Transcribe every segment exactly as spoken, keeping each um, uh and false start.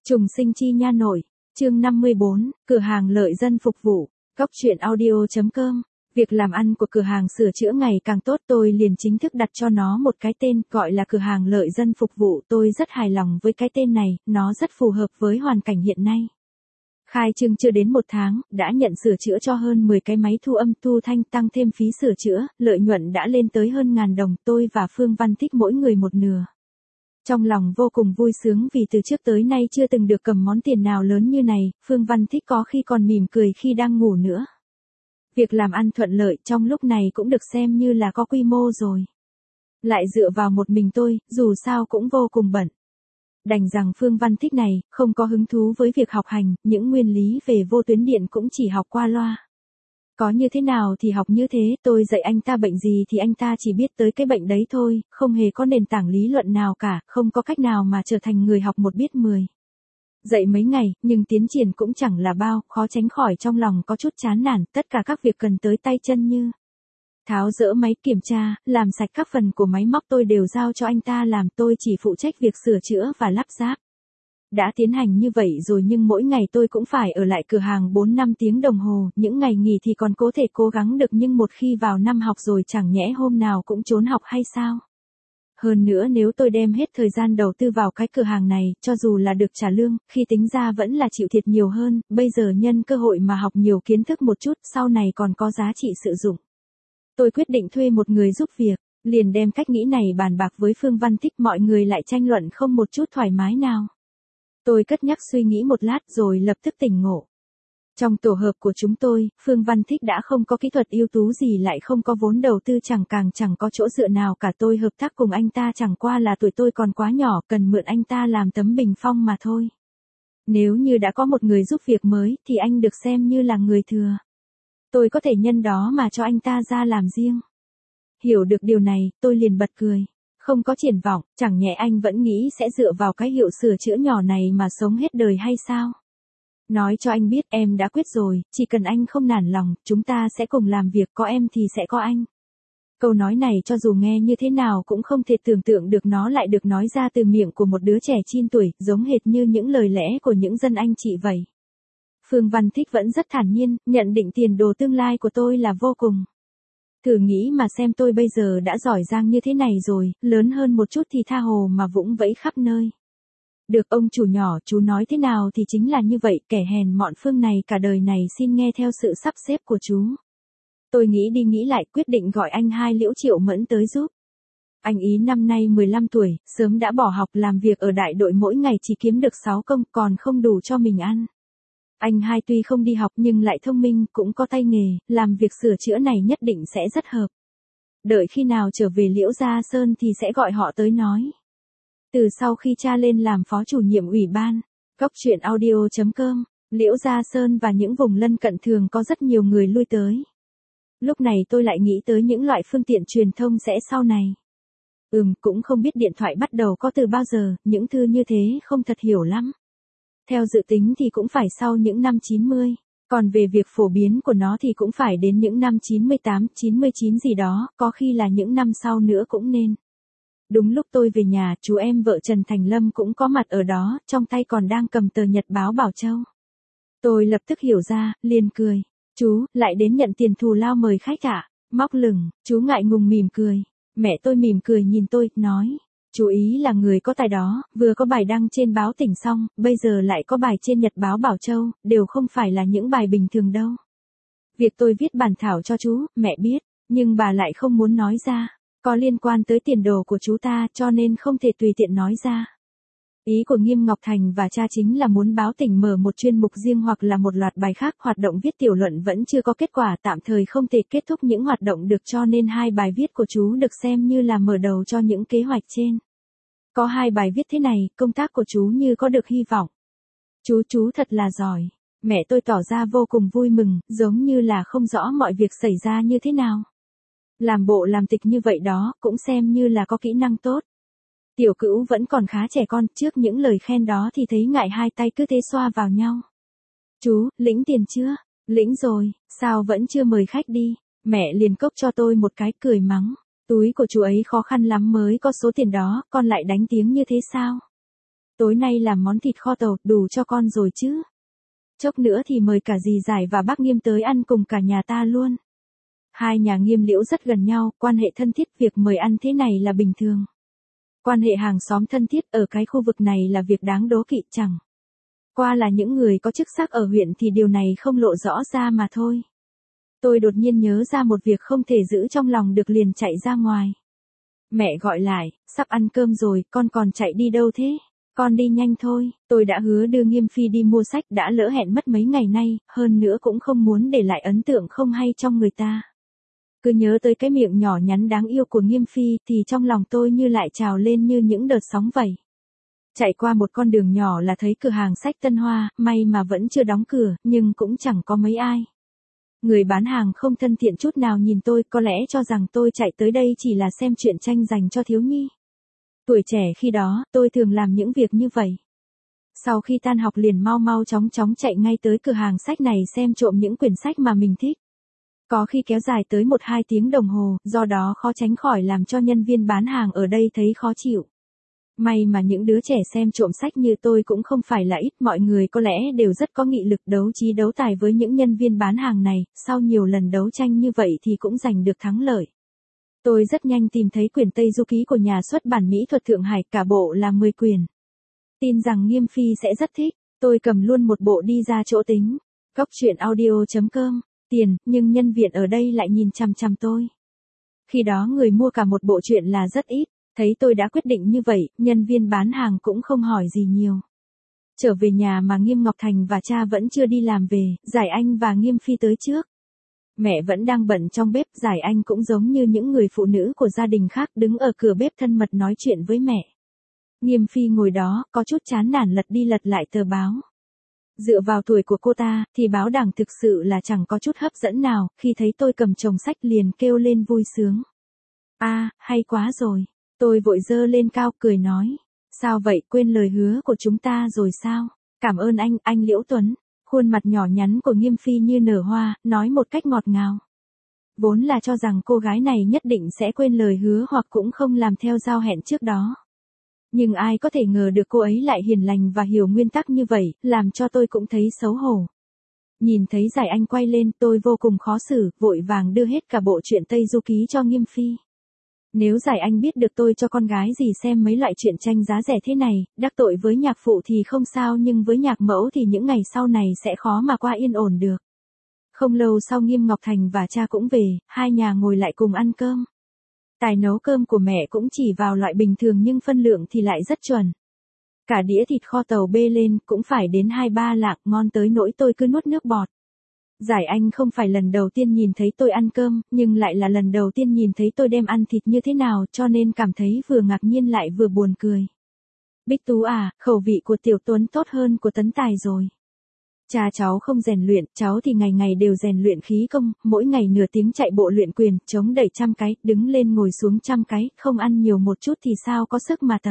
Trùng sinh chi nha nội, chương năm mươi bốn, cửa hàng lợi dân phục vụ, góc truyện audio.com. Việc làm ăn của cửa hàng sửa chữa ngày càng tốt, tôi liền chính thức đặt cho nó một cái tên, gọi là cửa hàng lợi dân phục vụ. Tôi rất hài lòng với cái tên này, nó rất phù hợp với hoàn cảnh hiện nay. Khai trương chưa đến một tháng, đã nhận sửa chữa cho hơn mười cái máy thu âm thu thanh, tăng thêm phí sửa chữa, lợi nhuận đã lên tới hơn ngàn đồng. Tôi và Phương Văn Thích mỗi người một nửa. Trong lòng vô cùng vui sướng vì từ trước tới nay chưa từng được cầm món tiền nào lớn như này. Phương Văn Thích có khi còn mỉm cười khi đang ngủ nữa. Việc làm ăn thuận lợi trong lúc này cũng được xem như là có quy mô rồi. Lại dựa vào một mình tôi, dù sao cũng vô cùng bận. Đành rằng Phương Văn Thích này, không có hứng thú với việc học hành, những nguyên lý về vô tuyến điện cũng chỉ học qua loa. Có như thế nào thì học như thế, tôi dạy anh ta bệnh gì thì anh ta chỉ biết tới cái bệnh đấy thôi, không hề có nền tảng lý luận nào cả, không có cách nào mà trở thành người học một biết mười. Dạy mấy ngày, nhưng tiến triển cũng chẳng là bao, khó tránh khỏi trong lòng có chút chán nản, tất cả các việc cần tới tay chân như tháo dỡ máy, kiểm tra, làm sạch các phần của máy móc tôi đều giao cho anh ta làm, tôi chỉ phụ trách việc sửa chữa và lắp ráp. Đã tiến hành như vậy rồi nhưng mỗi ngày tôi cũng phải ở lại cửa hàng bốn năm tiếng đồng hồ, những ngày nghỉ thì còn có thể cố gắng được nhưng một khi vào năm học rồi chẳng nhẽ hôm nào cũng trốn học hay sao? Hơn nữa nếu tôi đem hết thời gian đầu tư vào cái cửa hàng này, cho dù là được trả lương, khi tính ra vẫn là chịu thiệt nhiều hơn, bây giờ nhân cơ hội mà học nhiều kiến thức một chút, sau này còn có giá trị sử dụng. Tôi quyết định thuê một người giúp việc, liền đem cách nghĩ này bàn bạc với Phương Văn Thích, mọi người lại tranh luận không một chút thoải mái nào. Tôi cất nhắc suy nghĩ một lát rồi lập tức tỉnh ngộ. Trong tổ hợp của chúng tôi, Phương Văn Thích đã không có kỹ thuật ưu tú gì lại không có vốn đầu tư chẳng càng chẳng có chỗ dựa nào cả, tôi hợp tác cùng anh ta chẳng qua là tuổi tôi còn quá nhỏ, cần mượn anh ta làm tấm bình phong mà thôi. Nếu như đã có một người giúp việc mới thì anh được xem như là người thừa. Tôi có thể nhân đó mà cho anh ta ra làm riêng. Hiểu được điều này, tôi liền bật cười. Không có triển vọng, chẳng nhẽ anh vẫn nghĩ sẽ dựa vào cái hiệu sửa chữa nhỏ này mà sống hết đời hay sao? Nói cho anh biết em đã quyết rồi, chỉ cần anh không nản lòng, chúng ta sẽ cùng làm việc, có em thì sẽ có anh. Câu nói này cho dù nghe như thế nào cũng không thể tưởng tượng được nó lại được nói ra từ miệng của một đứa trẻ chín tuổi, giống hệt như những lời lẽ của những dân anh chị vậy. Phương Văn Thích vẫn rất thản nhiên, nhận định tiền đồ tương lai của tôi là vô cùng. Thử nghĩ mà xem, tôi bây giờ đã giỏi giang như thế này rồi, lớn hơn một chút thì tha hồ mà vũng vẫy khắp nơi. Được ông chủ nhỏ, chú nói thế nào thì chính là như vậy, kẻ hèn mọn Phương này cả đời này xin nghe theo sự sắp xếp của chú. Tôi nghĩ đi nghĩ lại, quyết định gọi anh hai Liễu Triệu Mẫn tới giúp. Anh ý năm nay mười lăm tuổi, sớm đã bỏ học, làm việc ở đại đội mỗi ngày chỉ kiếm được sáu công, còn không đủ cho mình ăn. Anh hai tuy không đi học nhưng lại thông minh, cũng có tay nghề, làm việc sửa chữa này nhất định sẽ rất hợp. Đợi khi nào trở về Liễu Gia Sơn thì sẽ gọi họ tới nói. Từ sau khi cha lên làm phó chủ nhiệm ủy ban, góc truyện audio.com, Liễu Gia Sơn và những vùng lân cận thường có rất nhiều người lui tới. Lúc này tôi lại nghĩ tới những loại phương tiện truyền thông sẽ sau này. Ừm, cũng không biết điện thoại bắt đầu có từ bao giờ, những thư như thế không thật hiểu lắm. Theo dự tính thì cũng phải sau những năm chín mươi, còn về việc phổ biến của nó thì cũng phải đến những năm chín mươi tám, chín mươi chín gì đó, có khi là những năm sau nữa cũng nên. Đúng lúc tôi về nhà, chú em vợ Trần Thành Lâm cũng có mặt ở đó, trong tay còn đang cầm tờ nhật báo Bảo Châu. Tôi lập tức hiểu ra, liền cười. Chú, lại đến nhận tiền thù lao mời khách ạ? Móc lửng, chú ngại ngùng mỉm cười. Mẹ tôi mỉm cười nhìn tôi, nói. Chú ý là người có tài đó, vừa có bài đăng trên báo Tỉnh xong, bây giờ lại có bài trên nhật báo Bảo Châu, đều không phải là những bài bình thường đâu. Việc tôi viết bản thảo cho chú, mẹ biết, nhưng bà lại không muốn nói ra. Có liên quan tới tiền đồ của chú ta cho nên không thể tùy tiện nói ra. Ý của Nghiêm Ngọc Thành và cha chính là muốn báo Tỉnh mở một chuyên mục riêng hoặc là một loạt bài khác. Hoạt động viết tiểu luận vẫn chưa có kết quả, tạm thời không thể kết thúc những hoạt động được, cho nên hai bài viết của chú được xem như là mở đầu cho những kế hoạch trên. Có hai bài viết thế này, công tác của chú như có được hy vọng. Chú chú thật là giỏi. Mẹ tôi tỏ ra vô cùng vui mừng, giống như là không rõ mọi việc xảy ra như thế nào. Làm bộ làm tịch như vậy đó, cũng xem như là có kỹ năng tốt. Tiểu Cữu vẫn còn khá trẻ con, trước những lời khen đó thì thấy ngại, hai tay cứ thế xoa vào nhau. Chú, lĩnh tiền chưa? Lĩnh rồi, sao vẫn chưa mời khách đi? Mẹ liền cốc cho tôi một cái, cười mắng. Túi của chú ấy khó khăn lắm mới có số tiền đó, con lại đánh tiếng như thế sao? Tối nay làm món thịt kho tàu, đủ cho con rồi chứ. Chốc nữa thì mời cả dì Giải và bác Nghiêm tới ăn cùng cả nhà ta luôn. Hai nhà Nghiêm Liễu rất gần nhau, quan hệ thân thiết, việc mời ăn thế này là bình thường. Quan hệ hàng xóm thân thiết ở cái khu vực này là việc đáng đố kỵ, chẳng qua là những người có chức sắc ở huyện thì điều này không lộ rõ ra mà thôi. Tôi đột nhiên nhớ ra một việc không thể giữ trong lòng được, liền chạy ra ngoài. Mẹ gọi lại, sắp ăn cơm rồi, con còn chạy đi đâu thế? Con đi nhanh thôi, tôi đã hứa đưa Nghiêm Phi đi mua sách, đã lỡ hẹn mất mấy ngày nay, hơn nữa cũng không muốn để lại ấn tượng không hay trong người ta. Cứ nhớ tới cái miệng nhỏ nhắn đáng yêu của Nghiêm Phi thì trong lòng tôi như lại trào lên như những đợt sóng vậy. Chạy qua một con đường nhỏ là thấy cửa hàng sách Tân Hoa, may mà vẫn chưa đóng cửa, nhưng cũng chẳng có mấy ai. Người bán hàng không thân thiện chút nào nhìn tôi, có lẽ cho rằng tôi chạy tới đây chỉ là xem truyện tranh dành cho thiếu nhi. Tuổi trẻ khi đó, tôi thường làm những việc như vậy. Sau khi tan học liền mau mau chóng chóng chạy ngay tới cửa hàng sách này xem trộm những quyển sách mà mình thích. Có khi kéo dài tới một hai tiếng đồng hồ, do đó khó tránh khỏi làm cho nhân viên bán hàng ở đây thấy khó chịu. May mà những đứa trẻ xem trộm sách như tôi cũng không phải là ít, mọi người có lẽ đều rất có nghị lực, đấu trí đấu tài với những nhân viên bán hàng này, sau nhiều lần đấu tranh như vậy thì cũng giành được thắng lợi. Tôi rất nhanh tìm thấy quyển Tây Du Ký của nhà xuất bản mỹ thuật Thượng Hải, cả bộ là mười quyển. Tin rằng Nghiêm Phi sẽ rất thích, tôi cầm luôn một bộ đi ra chỗ tính. Góc truyện audio chấm com, tiền, nhưng nhân viên ở đây lại nhìn chằm chằm tôi. Khi đó người mua cả một bộ truyện là rất ít, thấy tôi đã quyết định như vậy, nhân viên bán hàng cũng không hỏi gì nhiều. Trở về nhà mà Nghiêm Ngọc Thành và cha vẫn chưa đi làm về, Giải Anh và Nghiêm Phi tới trước. Mẹ vẫn đang bận trong bếp, Giải Anh cũng giống như những người phụ nữ của gia đình khác đứng ở cửa bếp thân mật nói chuyện với mẹ. Nghiêm Phi ngồi đó, có chút chán nản lật đi lật lại tờ báo. Dựa vào tuổi của cô ta, thì báo đảng thực sự là chẳng có chút hấp dẫn nào, khi thấy tôi cầm chồng sách liền kêu lên vui sướng. À, hay quá rồi. Tôi vội giơ lên cao cười nói. Sao vậy, quên lời hứa của chúng ta rồi sao? Cảm ơn anh, anh Liễu Tuấn. Khuôn mặt nhỏ nhắn của Nghiêm Phi như nở hoa, nói một cách ngọt ngào. Vốn là cho rằng cô gái này nhất định sẽ quên lời hứa hoặc cũng không làm theo giao hẹn trước đó. Nhưng ai có thể ngờ được cô ấy lại hiền lành và hiểu nguyên tắc như vậy, làm cho tôi cũng thấy xấu hổ. Nhìn thấy Giải Anh quay lên, tôi vô cùng khó xử, vội vàng đưa hết cả bộ truyện Tây Du Ký cho Nghiêm Phi. Nếu Giải Anh biết được tôi cho con gái gì xem mấy loại truyện tranh giá rẻ thế này, đắc tội với nhạc phụ thì không sao, nhưng với nhạc mẫu thì những ngày sau này sẽ khó mà qua yên ổn được. Không lâu sau Nghiêm Ngọc Thành và cha cũng về, hai nhà ngồi lại cùng ăn cơm. Tài nấu cơm của mẹ cũng chỉ vào loại bình thường nhưng phân lượng thì lại rất chuẩn. Cả đĩa thịt kho tàu bê lên cũng phải đến hai ba lạng, ngon tới nỗi tôi cứ nuốt nước bọt. Giải Anh không phải lần đầu tiên nhìn thấy tôi ăn cơm, nhưng lại là lần đầu tiên nhìn thấy tôi đem ăn thịt như thế nào, cho nên cảm thấy vừa ngạc nhiên lại vừa buồn cười. Bích Tú à, khẩu vị của Tiểu Tuấn tốt hơn của Tấn Tài rồi. Cha cháu không rèn luyện, cháu thì ngày ngày đều rèn luyện khí công, mỗi ngày nửa tiếng chạy bộ luyện quyền, chống đẩy trăm cái, đứng lên ngồi xuống trăm cái, không ăn nhiều một chút thì sao có sức mà tập.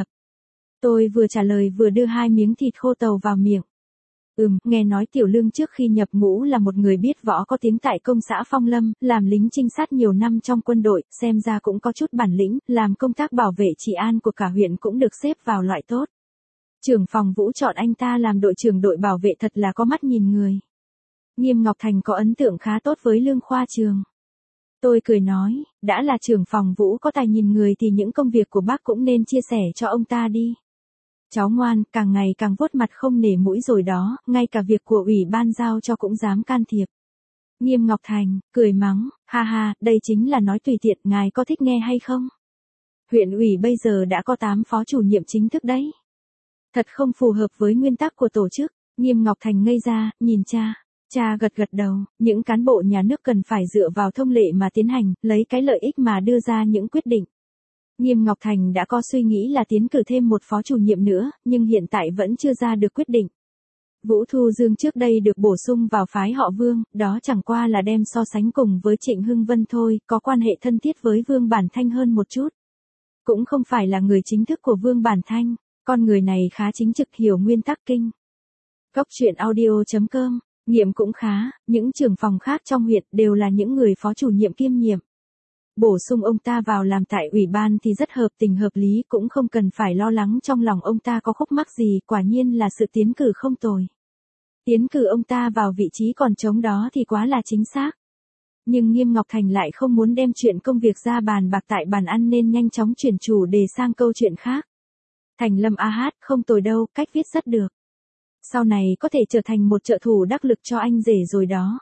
Tôi vừa trả lời vừa đưa hai miếng thịt khô tàu vào miệng. Ừm, nghe nói Tiểu Lương trước khi nhập ngũ là một người biết võ có tiếng tại công xã Phong Lâm, làm lính trinh sát nhiều năm trong quân đội, xem ra cũng có chút bản lĩnh, làm công tác bảo vệ trị an của cả huyện cũng được xếp vào loại tốt. Trưởng phòng Vũ chọn anh ta làm đội trưởng đội bảo vệ thật là có mắt nhìn người. Nghiêm Ngọc Thành có ấn tượng khá tốt với Lương Khoa Trường. Tôi cười nói, đã là trưởng phòng Vũ có tài nhìn người thì những công việc của bác cũng nên chia sẻ cho ông ta đi. Cháu ngoan, càng ngày càng vuốt mặt không nể mũi rồi đó, ngay cả việc của ủy ban giao cho cũng dám can thiệp. Nghiêm Ngọc Thành, cười mắng, ha ha, đây chính là nói tùy tiện, ngài có thích nghe hay không? Huyện ủy bây giờ đã có tám phó chủ nhiệm chính thức đấy. Thật không phù hợp với nguyên tắc của tổ chức. Nghiêm Ngọc Thành ngây ra, nhìn cha. Cha gật gật đầu, những cán bộ nhà nước cần phải dựa vào thông lệ mà tiến hành, lấy cái lợi ích mà đưa ra những quyết định. Nghiêm Ngọc Thành đã có suy nghĩ là tiến cử thêm một phó chủ nhiệm nữa, nhưng hiện tại vẫn chưa ra được quyết định. Vũ Thu Dương trước đây được bổ sung vào phái họ Vương, đó chẳng qua là đem so sánh cùng với Trịnh Hưng Vân thôi, có quan hệ thân thiết với Vương Bản Thanh hơn một chút. Cũng không phải là người chính thức của Vương Bản Thanh, con người này khá chính trực, hiểu nguyên tắc kinh. Góc truyện audio chấm com, nhiệm cũng khá, những trưởng phòng khác trong huyện đều là những người phó chủ nhiệm kiêm nhiệm. Bổ sung ông ta vào làm tại ủy ban thì rất hợp tình hợp lý, cũng không cần phải lo lắng trong lòng ông ta có khúc mắc gì, quả nhiên là sự tiến cử không tồi. Tiến cử ông ta vào vị trí còn trống đó thì quá là chính xác. Nhưng Nghiêm Ngọc Thành lại không muốn đem chuyện công việc ra bàn bạc tại bàn ăn nên nhanh chóng chuyển chủ đề sang câu chuyện khác. Thành Lâm a hát, không tồi đâu, cách viết rất được. Sau này có thể trở thành một trợ thủ đắc lực cho anh rể rồi đó.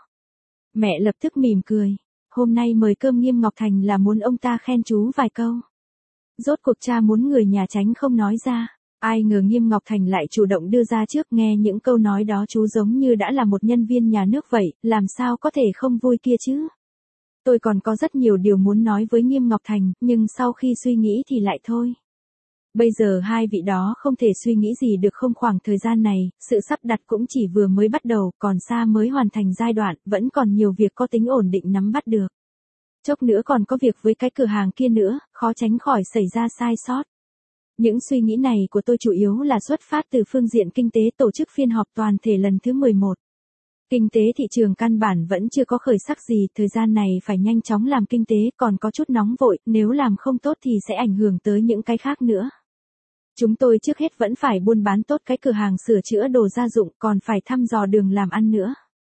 Mẹ lập tức mỉm cười. Hôm nay mời cơm Nghiêm Ngọc Thành là muốn ông ta khen chú vài câu. Rốt cuộc cha muốn người nhà tránh không nói ra. Ai ngờ Nghiêm Ngọc Thành lại chủ động đưa ra trước, nghe những câu nói đó chú giống như đã là một nhân viên nhà nước vậy, làm sao có thể không vui kia chứ. Tôi còn có rất nhiều điều muốn nói với Nghiêm Ngọc Thành, nhưng sau khi suy nghĩ thì lại thôi. Bây giờ hai vị đó không thể suy nghĩ gì được, không, khoảng thời gian này, sự sắp đặt cũng chỉ vừa mới bắt đầu, còn xa mới hoàn thành giai đoạn, vẫn còn nhiều việc có tính ổn định nắm bắt được. Chốc nữa còn có việc với cái cửa hàng kia nữa, khó tránh khỏi xảy ra sai sót. Những suy nghĩ này của tôi chủ yếu là xuất phát từ phương diện kinh tế, tổ chức phiên họp toàn thể lần thứ mười một. Kinh tế thị trường căn bản vẫn chưa có khởi sắc gì, thời gian này phải nhanh chóng làm kinh tế, còn có chút nóng vội, nếu làm không tốt thì sẽ ảnh hưởng tới những cái khác nữa. Chúng tôi trước hết vẫn phải buôn bán tốt cái cửa hàng sửa chữa đồ gia dụng, còn phải thăm dò đường làm ăn nữa.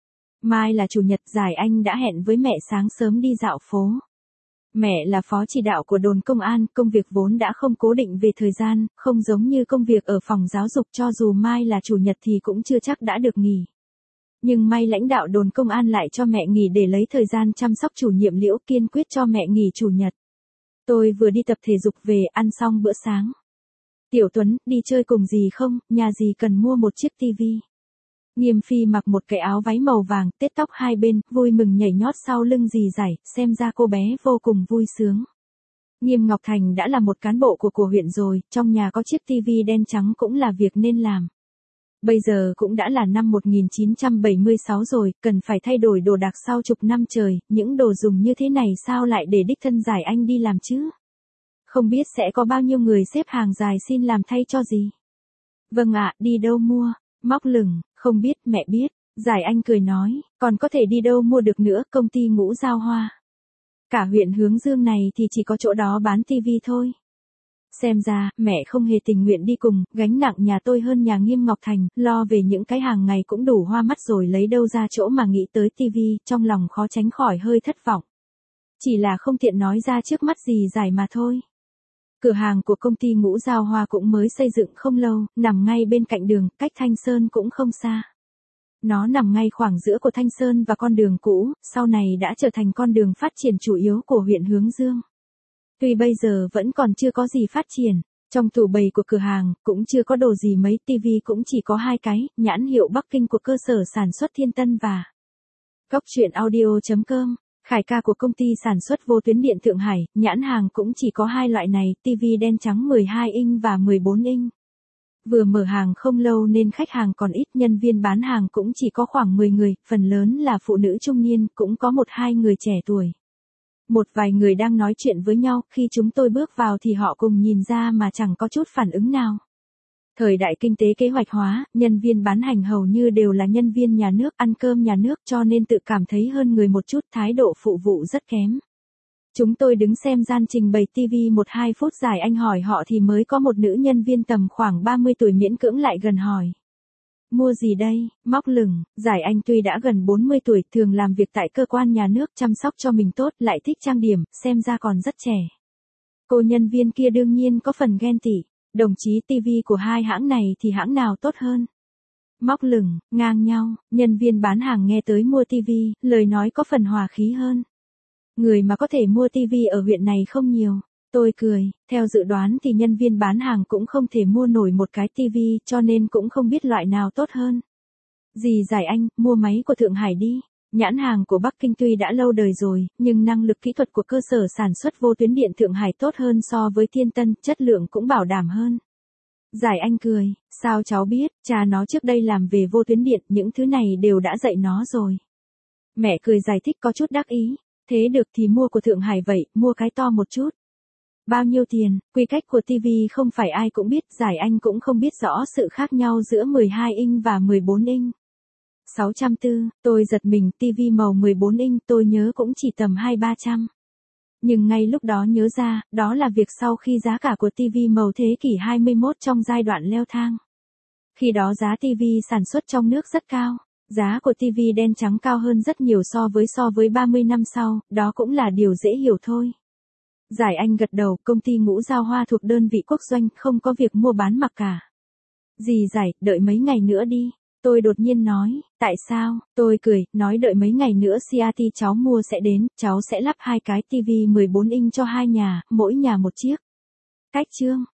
Mai là chủ nhật, Giải Anh đã hẹn với mẹ sáng sớm đi dạo phố. Mẹ là phó chỉ đạo của đồn công an, công việc vốn đã không cố định về thời gian, không giống như công việc ở phòng giáo dục, cho dù mai là chủ nhật thì cũng chưa chắc đã được nghỉ. Nhưng may lãnh đạo đồn công an lại cho mẹ nghỉ để lấy thời gian chăm sóc chủ nhiệm Liễu, kiên quyết cho mẹ nghỉ chủ nhật. Tôi vừa đi tập thể dục về, ăn xong bữa sáng. Tiểu Tuấn, đi chơi cùng dì không, nhà dì cần mua một chiếc tivi. Nghiêm Phi mặc một cái áo váy màu vàng, tết tóc hai bên, vui mừng nhảy nhót sau lưng dì Giải, xem ra cô bé vô cùng vui sướng. Nghiêm Ngọc Thành đã là một cán bộ của của huyện rồi, trong nhà có chiếc tivi đen trắng cũng là việc nên làm. Bây giờ cũng đã là năm một nghìn chín trăm bảy mươi sáu rồi, cần phải thay đổi đồ đạc sau chục năm trời, những đồ dùng như thế này sao lại để đích thân Giải Anh đi làm chứ? Không biết sẽ có bao nhiêu người xếp hàng dài xin làm thay cho gì? Vâng ạ, đi đâu mua? Móc lửng, không biết, mẹ biết. Giải Anh cười nói, còn có thể đi đâu mua được nữa, công ty Ngũ Giao Hoa. Cả huyện Hướng Dương này thì chỉ có chỗ đó bán tivi thôi. Xem ra, mẹ không hề tình nguyện đi cùng, gánh nặng nhà tôi hơn nhà Nghiêm Ngọc Thành, lo về những cái hàng ngày cũng đủ hoa mắt rồi lấy đâu ra chỗ mà nghĩ tới tivi, trong lòng khó tránh khỏi hơi thất vọng. Chỉ là không tiện nói ra trước mắt gì Giải mà thôi. Cửa hàng của công ty Ngũ Giao Hoa cũng mới xây dựng không lâu, nằm ngay bên cạnh đường, cách Thanh Sơn cũng không xa. Nó nằm ngay khoảng giữa của Thanh Sơn và con đường cũ, sau này đã trở thành con đường phát triển chủ yếu của huyện Hướng Dương. Tuy bây giờ vẫn còn chưa có gì phát triển, trong tủ bày của cửa hàng cũng chưa có đồ gì mấy, tivi cũng chỉ có hai cái, nhãn hiệu Bắc Kinh của cơ sở sản xuất Thiên Tân và Góc truyện audio chấm com. Khải Ca của công ty sản xuất vô tuyến điện Thượng Hải, nhãn hàng cũng chỉ có hai loại này, tivi đen trắng mười hai inch và mười bốn inch. Vừa mở hàng không lâu nên khách hàng còn ít, nhân viên bán hàng cũng chỉ có khoảng mười người, phần lớn là phụ nữ trung niên, cũng có một hai người trẻ tuổi. Một vài người đang nói chuyện với nhau, khi chúng tôi bước vào thì họ cùng nhìn ra mà chẳng có chút phản ứng nào. Thời đại kinh tế kế hoạch hóa, nhân viên bán hàng hầu như đều là nhân viên nhà nước, ăn cơm nhà nước cho nên tự cảm thấy hơn người một chút, thái độ phụ vụ rất kém. Chúng tôi đứng xem gian trình bày tivi một hai phút, Giải Anh hỏi họ thì mới có một nữ nhân viên tầm khoảng ba mươi tuổi miễn cưỡng lại gần hỏi. Mua gì đây? Móc lửng. Giải Anh tuy đã gần bốn mươi tuổi, thường làm việc tại cơ quan nhà nước, chăm sóc cho mình tốt, lại thích trang điểm, xem ra còn rất trẻ. Cô nhân viên kia đương nhiên có phần ghen tị. Đồng chí, tivi của hai hãng này thì hãng nào tốt hơn? Móc lửng, ngang nhau. Nhân viên bán hàng nghe tới mua tivi, lời nói có phần hòa khí hơn. Người mà có thể mua tivi ở huyện này không nhiều. Tôi cười, theo dự đoán thì nhân viên bán hàng cũng không thể mua nổi một cái tivi, cho nên cũng không biết loại nào tốt hơn. Dì Giải Anh, mua máy của Thượng Hải đi. Nhãn hàng của Bắc Kinh tuy đã lâu đời rồi, nhưng năng lực kỹ thuật của cơ sở sản xuất vô tuyến điện Thượng Hải tốt hơn so với Thiên Tân, chất lượng cũng bảo đảm hơn. Giải Anh cười, sao cháu biết, cha nó trước đây làm về vô tuyến điện, những thứ này đều đã dạy nó rồi. Mẹ cười giải thích có chút đắc ý, thế được thì mua của Thượng Hải vậy, mua cái to một chút. Bao nhiêu tiền? Quy cách của tivi không phải ai cũng biết, Giải Anh cũng không biết rõ sự khác nhau giữa mười hai inch và mười bốn inch. sáu trăm bốn mươi, tôi giật mình, tivi màu mười bốn inch tôi nhớ cũng chỉ tầm hai ba trăm. Nhưng ngay lúc đó nhớ ra, đó là việc sau khi giá cả của ti vi màu thế kỷ hai mươi mốt trong giai đoạn leo thang. Khi đó giá ti vi sản xuất trong nước rất cao, giá của ti vi đen trắng cao hơn rất nhiều so với so với ba mươi năm sau, đó cũng là điều dễ hiểu thôi. Giải Anh gật đầu, công ty Ngũ Giao Hoa thuộc đơn vị quốc doanh, không có việc mua bán mặc cả. Dì Giải, đợi mấy ngày nữa đi. Tôi đột nhiên nói, tại sao? Tôi cười, nói đợi mấy ngày nữa xê rờ tê cháu mua sẽ đến, cháu sẽ lắp hai cái ti vi mười bốn inch cho hai nhà, mỗi nhà một chiếc. Cách chương.